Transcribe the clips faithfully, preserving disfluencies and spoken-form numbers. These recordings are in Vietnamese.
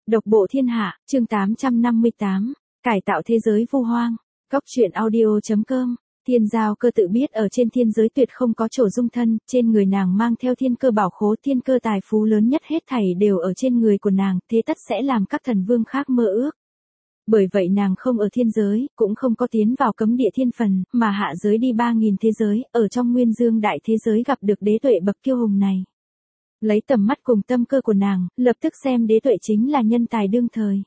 Độc bộ thiên hạ, chương tám trăm năm mươi tám, cải tạo thế giới vu hoang. Góc truyện audio chấm com. Thiên Giao Cơ tự biết ở trên thiên giới tuyệt không có chỗ dung thân, trên người nàng mang theo thiên cơ bảo khố, thiên cơ tài phú lớn nhất hết thảy đều ở trên người của nàng, thế tất sẽ làm các thần vương khác mơ ước. Bởi vậy nàng không ở thiên giới, cũng không có tiến vào cấm địa thiên phần, mà hạ giới đi ba nghìn thế giới, ở trong nguyên dương đại thế giới gặp được đế tuệ bậc kiêu hùng này. Lấy tầm mắt cùng tâm cơ của nàng, lập tức xem đế tuệ chính là nhân tài đương thời.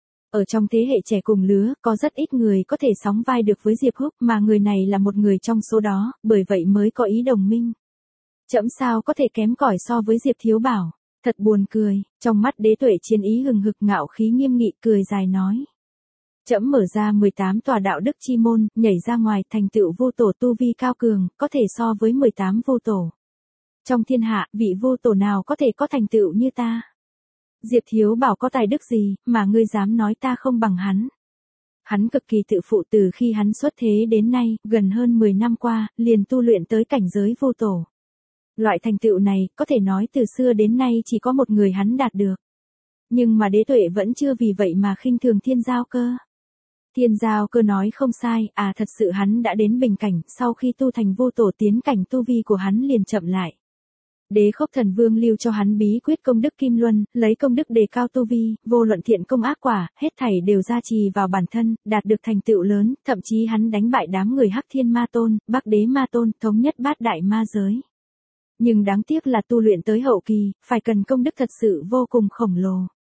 Ở trong thế hệ trẻ cùng lứa, có rất ít người có thể sóng vai được với Diệp Húc, mà người này là một người trong số đó, bởi vậy mới có ý đồng minh. Trẫm sao có thể kém cỏi so với Diệp Thiếu Bảo, thật buồn cười, trong mắt đế tuệ chiến ý hừng hực ngạo khí nghiêm nghị cười dài nói. Trẫm mở ra mười tám tòa đạo đức chi môn, nhảy ra ngoài thành tựu vô tổ tu vi cao cường, có thể so với mười tám vô tổ. Trong thiên hạ, vị vô tổ nào có thể có thành tựu như ta? Diệp Thiếu Bảo có tài đức gì, mà ngươi dám nói ta không bằng hắn? Hắn cực kỳ tự phụ, từ khi hắn xuất thế đến nay, gần hơn mười năm qua, liền tu luyện tới cảnh giới vô tổ. Loại thành tựu này, có thể nói từ xưa đến nay chỉ có một người hắn đạt được. Nhưng mà đế tuệ vẫn chưa vì vậy mà khinh thường Thiên Giao Cơ. Thiên Giao Cơ nói không sai, à thật sự hắn đã đến bình cảnh, sau khi tu thành vô tổ tiến cảnh tu vi của hắn liền chậm lại. Đế Khốc Thần Vương lưu cho hắn bí quyết công đức Kim Luân, lấy công đức đề cao tu vi, vô luận thiện công ác quả, hết thảy đều gia trì vào bản thân, đạt được thành tựu lớn, thậm chí hắn đánh bại đám người Hắc Thiên Ma Tôn, Bắc Đế Ma Tôn, thống nhất bát đại ma giới. Nhưng đáng tiếc là tu luyện tới hậu kỳ, phải cần công đức thật sự vô cùng khổng lồ.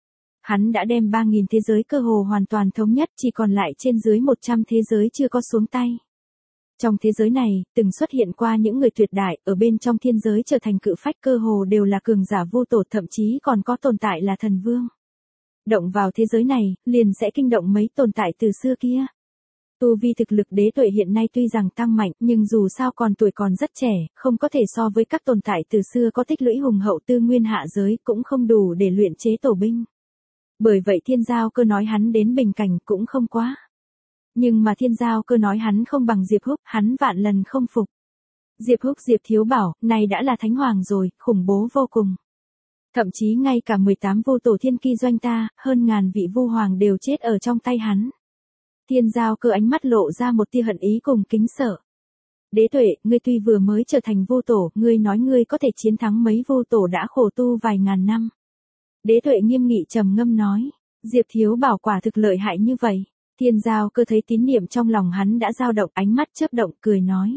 Hắn đã đem ba nghìn thế giới cơ hồ hoàn toàn thống nhất, chỉ còn lại trên dưới một trăm thế giới chưa có xuống tay. Trong thế giới này, từng xuất hiện qua những người tuyệt đại, ở bên trong thiên giới trở thành cự phách cơ hồ đều là cường giả vô tổ, thậm chí còn có tồn tại là thần vương. Động vào thế giới này, liền sẽ kinh động mấy tồn tại từ xưa kia. Tu vi thực lực đế tuệ hiện nay tuy rằng tăng mạnh, nhưng dù sao còn tuổi còn rất trẻ, không có thể so với các tồn tại từ xưa có tích lũy hùng hậu tư nguyên hạ giới, cũng không đủ để luyện chế tổ binh. Bởi vậy Thiên Giao Cơ nói hắn đến bình cảnh cũng không quá. Nhưng mà Thiên Giao Cơ nói hắn không bằng Diệp Húc, hắn vạn lần không phục. Diệp Húc Diệp Thiếu Bảo, này đã là thánh hoàng rồi, khủng bố vô cùng. Thậm chí ngay cả mười tám vô tổ thiên ki doanh ta, hơn ngàn vị vu hoàng đều chết ở trong tay hắn. Thiên Giao Cơ ánh mắt lộ ra một tia hận ý cùng kính sợ. Đế tuệ, ngươi tuy vừa mới trở thành vô tổ, ngươi nói ngươi có thể chiến thắng mấy vô tổ đã khổ tu vài ngàn năm. Đế tuệ nghiêm nghị trầm ngâm nói, Diệp Thiếu Bảo quả thực lợi hại như vậy. Thiên Giao Cơ thấy tín niệm trong lòng hắn đã dao động, ánh mắt chớp động, cười nói.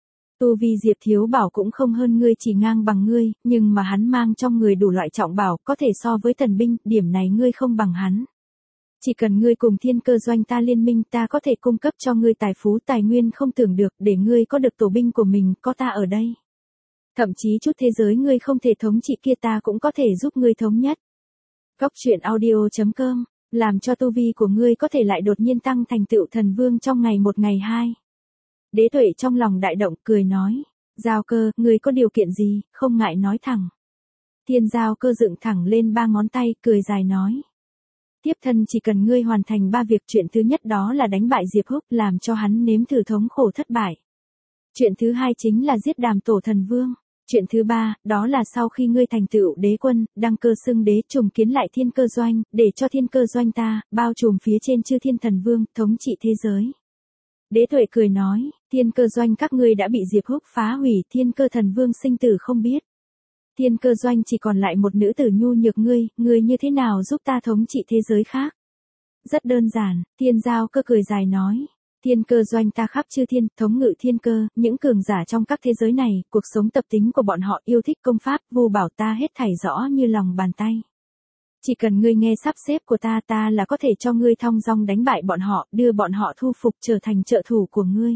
Tu vi Diệp Thiếu Bảo cũng không hơn ngươi, chỉ ngang bằng ngươi, nhưng mà hắn mang trong người đủ loại trọng bảo, có thể so với thần binh, điểm này ngươi không bằng hắn. Chỉ cần ngươi cùng thiên cơ doanh ta liên minh, ta có thể cung cấp cho ngươi tài phú tài nguyên không tưởng được, để ngươi có được tổ binh của mình, có ta ở đây. Thậm chí chút thế giới ngươi không thể thống trị kia ta cũng có thể giúp ngươi thống nhất. Góc truyện audio chấm com, làm cho tu vi của ngươi có thể lại đột nhiên tăng thành tựu thần vương trong ngày một ngày hai. Đế tuệ trong lòng đại động, cười nói, Giao Cơ, ngươi có điều kiện gì, không ngại nói thẳng. Thiên Giao Cơ dựng thẳng lên ba ngón tay, cười dài nói. Tiếp thân chỉ cần ngươi hoàn thành ba việc, chuyện thứ nhất đó là đánh bại Diệp Húc, làm cho hắn nếm thử thống khổ thất bại. Chuyện thứ hai chính là giết Đàm Tổ thần vương. Chuyện thứ ba, đó là sau khi ngươi thành tựu đế quân, đăng cơ xưng đế, trùng kiến lại thiên cơ doanh, để cho thiên cơ doanh ta, bao trùm phía trên chư thiên thần vương, thống trị thế giới. Đế tuệ cười nói, thiên cơ doanh các ngươi đã bị Diệp Húc phá hủy, thiên cơ thần vương sinh tử không biết. Thiên cơ doanh chỉ còn lại một nữ tử nhu nhược ngươi, ngươi như thế nào giúp ta thống trị thế giới khác? Rất đơn giản, Thiên Giao Cơ cười dài nói. Thiên cơ doanh ta khắp chư thiên, thống ngự thiên cơ, những cường giả trong các thế giới này, cuộc sống tập tính của bọn họ yêu thích công pháp, vu bảo ta hết thảy rõ như lòng bàn tay. Chỉ cần ngươi nghe sắp xếp của ta, ta là có thể cho ngươi thong dong đánh bại bọn họ, đưa bọn họ thu phục trở thành trợ thủ của ngươi.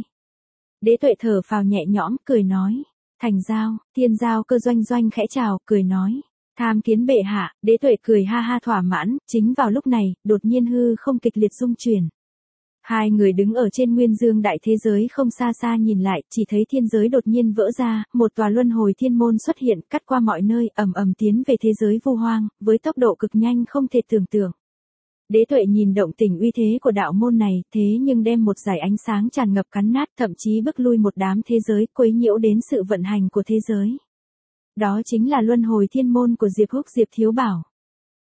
Đế tuệ thở phào nhẹ nhõm, cười nói. Thành giao, Thiên Giao Cơ doanh doanh khẽ chào, cười nói. Tham kiến bệ hạ, đế tuệ cười ha ha thỏa mãn, chính vào lúc này, đột nhiên hư không kịch liệt rung chuyển. Hai người đứng ở trên nguyên dương đại thế giới không xa xa nhìn lại, chỉ thấy thiên giới đột nhiên vỡ ra, một tòa luân hồi thiên môn xuất hiện, cắt qua mọi nơi, ầm ầm tiến về thế giới vu hoang, với tốc độ cực nhanh không thể tưởng tượng. Đế tuệ nhìn động tình uy thế của đạo môn này, thế nhưng đem một dải ánh sáng tràn ngập cắn nát, thậm chí bức lui một đám thế giới, quấy nhiễu đến sự vận hành của thế giới. Đó chính là luân hồi thiên môn của Diệp Húc Diệp Thiếu Bảo.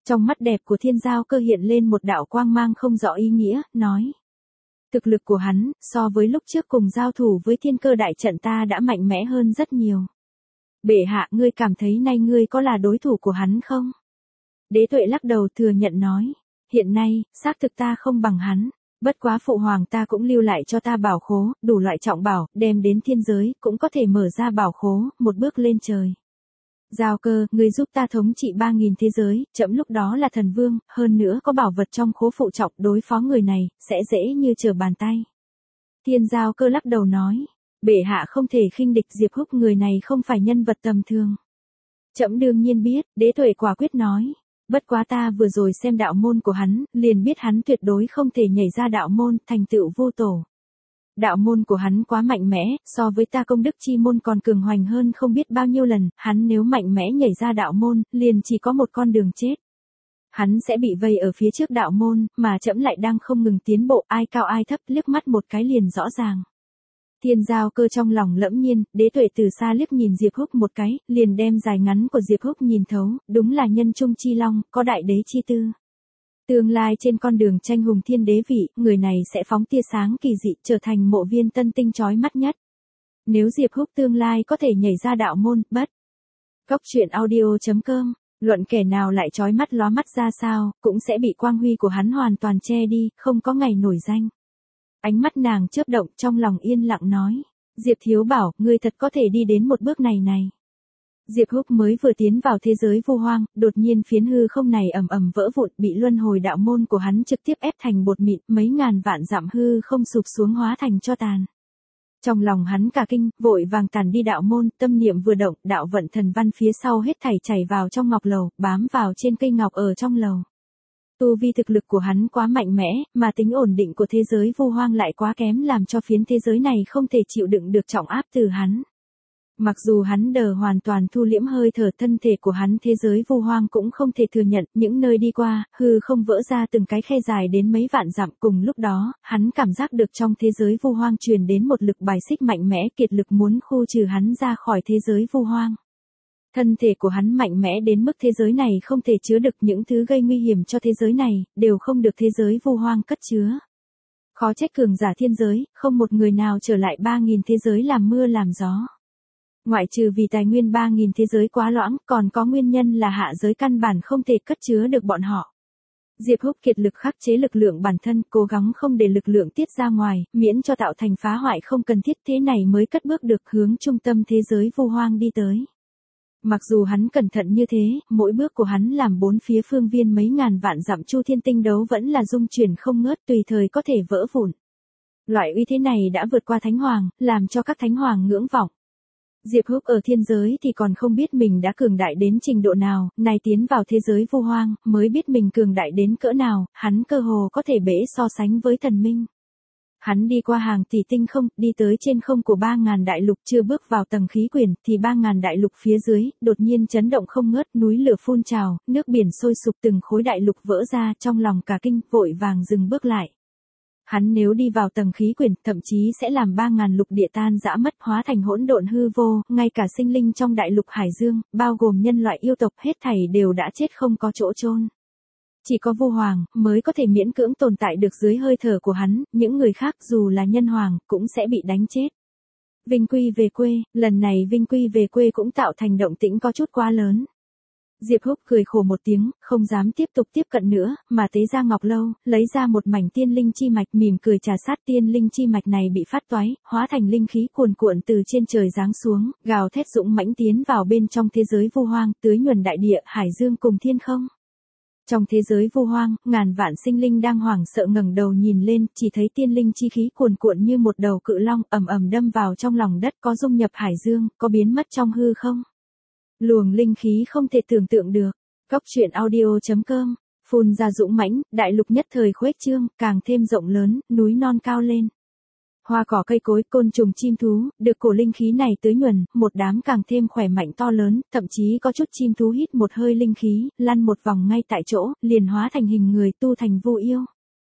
Trong mắt đẹp của Thiên Giao Cơ hiện lên một đạo quang mang không rõ ý nghĩa, nói. Thực lực của hắn, so với lúc trước cùng giao thủ với Thiên Cơ đại trận ta đã mạnh mẽ hơn rất nhiều. Bệ hạ, ngươi cảm thấy nay ngươi có là đối thủ của hắn không? Đế Tuệ lắc đầu thừa nhận nói. Hiện nay, xác thực ta không bằng hắn. Bất quá phụ hoàng ta cũng lưu lại cho ta bảo khố, đủ loại trọng bảo, đem đến thiên giới, cũng có thể mở ra bảo khố, một bước lên trời. Giao Cơ, ngươi giúp ta thống trị ba nghìn thế giới, chậm lúc đó là thần vương, hơn nữa có bảo vật trong khố phụ trọng đối phó người này, sẽ dễ như trở bàn tay. Thiên Giao Cơ lắc đầu nói, bệ hạ không thể khinh địch Diệp Húc, người này không phải nhân vật tầm thường. Chậm đương nhiên biết, Đế Tuệ quả quyết nói. Bất quá ta vừa rồi xem đạo môn của hắn, liền biết hắn tuyệt đối không thể nhảy ra đạo môn, thành tựu vô tổ. Đạo môn của hắn quá mạnh mẽ, so với ta công đức chi môn còn cường hoành hơn không biết bao nhiêu lần, hắn nếu mạnh mẽ nhảy ra đạo môn, liền chỉ có một con đường chết. Hắn sẽ bị vây ở phía trước đạo môn, mà trẫm lại đang không ngừng tiến bộ, ai cao ai thấp, liếc mắt một cái liền rõ ràng. Thiên Giao Cơ trong lòng lẫm nhiên, Đế Tuệ từ xa liếc nhìn Diệp Húc một cái, liền đem dài ngắn của Diệp Húc nhìn thấu, đúng là nhân trung chi long, có đại đế chi tư. Tương lai trên con đường tranh hùng thiên đế vị, người này sẽ phóng tia sáng kỳ dị, trở thành mộ viên tân tinh chói mắt nhất. Nếu Diệp Húc tương lai có thể nhảy ra đạo môn, bất. Góc truyện audio chấm com, luận kẻ nào lại chói mắt lóa mắt ra sao, cũng sẽ bị quang huy của hắn hoàn toàn che đi, không có ngày nổi danh. Ánh mắt nàng chớp động, trong lòng yên lặng nói. Diệp Thiếu Bảo, ngươi thật có thể đi đến một bước này này. Diệp Húc mới vừa tiến vào thế giới vô hoang, đột nhiên phiến hư không này ầm ầm vỡ vụn, bị luân hồi đạo môn của hắn trực tiếp ép thành bột mịn, mấy ngàn vạn dặm hư không sụp xuống hóa thành cho tàn. Trong lòng hắn cả kinh, vội vàng tàn đi đạo môn, tâm niệm vừa động, đạo vận thần văn phía sau hết thảy chảy vào trong ngọc lầu, bám vào trên cây ngọc ở trong lầu. Tu vi thực lực của hắn quá mạnh mẽ, mà tính ổn định của thế giới vô hoang lại quá kém, làm cho phiến thế giới này không thể chịu đựng được trọng áp từ hắn. Mặc dù hắn đờ hoàn toàn thu liễm hơi thở, thân thể của hắn thế giới vô hoang cũng không thể thừa nhận, những nơi đi qua, hư không vỡ ra từng cái khe dài đến mấy vạn dặm. Cùng lúc đó, hắn cảm giác được trong thế giới vô hoang truyền đến một lực bài xích mạnh mẽ, kiệt lực muốn khu trừ hắn ra khỏi thế giới vô hoang. Thân thể của hắn mạnh mẽ đến mức thế giới này không thể chứa được, những thứ gây nguy hiểm cho thế giới này, đều không được thế giới vô hoang cất chứa. Khó trách cường giả thiên giới, không một người nào trở lại ba nghìn thế giới làm mưa làm gió. Ngoại trừ vì tài nguyên ba nghìn thế giới quá loãng, còn có nguyên nhân là hạ giới căn bản không thể cất chứa được bọn họ. Diệp Húc kiệt lực khắc chế lực lượng bản thân, cố gắng không để lực lượng tiết ra ngoài, miễn cho tạo thành phá hoại không cần thiết, thế này mới cất bước được hướng trung tâm thế giới vô hoang đi tới. Mặc dù hắn cẩn thận như thế, mỗi bước của hắn làm bốn phía phương viên mấy ngàn vạn dặm chu thiên tinh đấu vẫn là dung chuyển không ngớt, tùy thời có thể vỡ vụn. Loại uy thế này đã vượt qua thánh hoàng, làm cho các thánh hoàng ngưỡng vọng. Diệp Húc ở thiên giới thì còn không biết mình đã cường đại đến trình độ nào, này tiến vào thế giới vô hoang, mới biết mình cường đại đến cỡ nào, hắn cơ hồ có thể bể so sánh với thần minh. Hắn đi qua hàng tỷ tinh không, đi tới trên không của ba ngàn đại lục, chưa bước vào tầng khí quyển, thì ba ngàn đại lục phía dưới, đột nhiên chấn động không ngớt, núi lửa phun trào, nước biển sôi sục, từng khối đại lục vỡ ra, trong lòng cả kinh, vội vàng dừng bước lại. Hắn nếu đi vào tầng khí quyển, thậm chí sẽ làm ba ngàn lục địa tan rã mất, hóa thành hỗn độn hư vô, ngay cả sinh linh trong đại lục hải dương, bao gồm nhân loại yêu tộc, hết thảy đều đã chết không có chỗ chôn. Chỉ có vô hoàng, mới có thể miễn cưỡng tồn tại được dưới hơi thở của hắn, những người khác dù là nhân hoàng, cũng sẽ bị đánh chết. Vinh quy về quê, lần này Vinh quy về quê cũng tạo thành động tĩnh có chút quá lớn. Diệp Húc cười khổ một tiếng, không dám tiếp tục tiếp cận nữa, mà tế ra ngọc lâu, lấy ra một mảnh tiên linh chi mạch, mỉm cười trà sát tiên linh chi mạch này bị phát toái, hóa thành linh khí cuồn cuộn từ trên trời giáng xuống, gào thét dũng mãnh tiến vào bên trong thế giới vô hoang, tưới nhuần đại địa, hải dương cùng thiên không. Trong thế giới vô hoang, ngàn vạn sinh linh đang hoảng sợ ngẩng đầu nhìn lên, chỉ thấy tiên linh chi khí cuồn cuộn như một đầu cự long, ầm ầm đâm vào trong lòng đất, có dung nhập hải dương, có biến mất trong hư không. Luồng linh khí không thể tưởng tượng được. Góc truyện audio chấm com, phun ra dũng mãnh, đại lục nhất thời khuếch trương, càng thêm rộng lớn, núi non cao lên. Hoa cỏ cây cối, côn trùng chim thú, được cổ linh khí này tưới nhuần, một đám càng thêm khỏe mạnh to lớn, thậm chí có chút chim thú hít một hơi linh khí, lăn một vòng ngay tại chỗ, liền hóa thành hình người, tu thành vô yêu.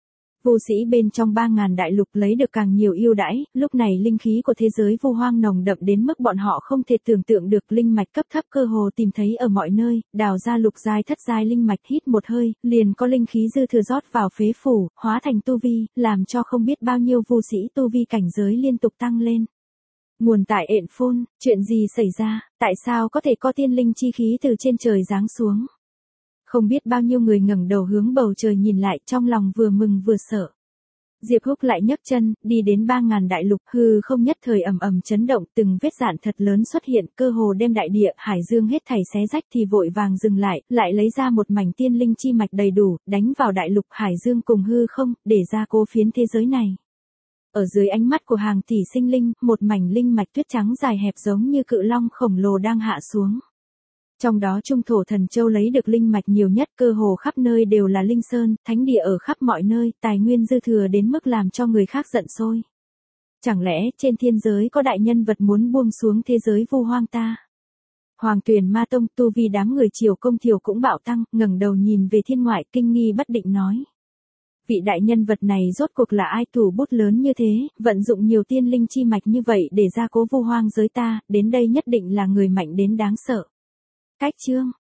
Vô sĩ bên trong ba ngàn đại lục lấy được càng nhiều ưu đãi, lúc này linh khí của thế giới vu hoang nồng đậm đến mức bọn họ không thể tưởng tượng được, linh mạch cấp thấp cơ hồ tìm thấy ở mọi nơi, đào ra lục giai thất giai linh mạch hít một hơi, liền có linh khí dư thừa rót vào phế phủ, hóa thành tu vi, làm cho không biết bao nhiêu vô sĩ tu vi cảnh giới liên tục tăng lên. Nguồn tại ện phôn, chuyện gì xảy ra, tại sao có thể có tiên linh chi khí từ trên trời giáng xuống? Không biết bao nhiêu người ngẩng đầu hướng bầu trời nhìn lại, trong lòng vừa mừng vừa sợ. Diệp Húc lại nhấc chân, đi đến ba ngàn đại lục, hư không nhất thời ầm ầm chấn động, từng vết rạn thật lớn xuất hiện, cơ hồ đem đại địa, hải dương hết thảy xé rách, thì vội vàng dừng lại, lại lấy ra một mảnh tiên linh chi mạch đầy đủ, đánh vào đại lục hải dương cùng hư không, để ra cố phiến thế giới này. Ở dưới ánh mắt của hàng tỷ sinh linh, một mảnh linh mạch tuyết trắng dài hẹp giống như cự long khổng lồ đang hạ xuống. Trong đó Trung Thổ Thần Châu lấy được linh mạch nhiều nhất, cơ hồ khắp nơi đều là linh sơn, thánh địa ở khắp mọi nơi, tài nguyên dư thừa đến mức làm cho người khác giận sôi. Chẳng lẽ trên thiên giới có đại nhân vật muốn buông xuống thế giới vu hoang ta? Hoàng Tuyền Ma Tông tu vi đám người Triều Công Thiều cũng bạo tăng, ngẩng đầu nhìn về thiên ngoại, kinh nghi bất định nói. Vị đại nhân vật này rốt cuộc là ai, thủ bút lớn như thế, vận dụng nhiều tiên linh chi mạch như vậy để ra cố vu hoang giới ta, đến đây nhất định là người mạnh đến đáng sợ. Cách chương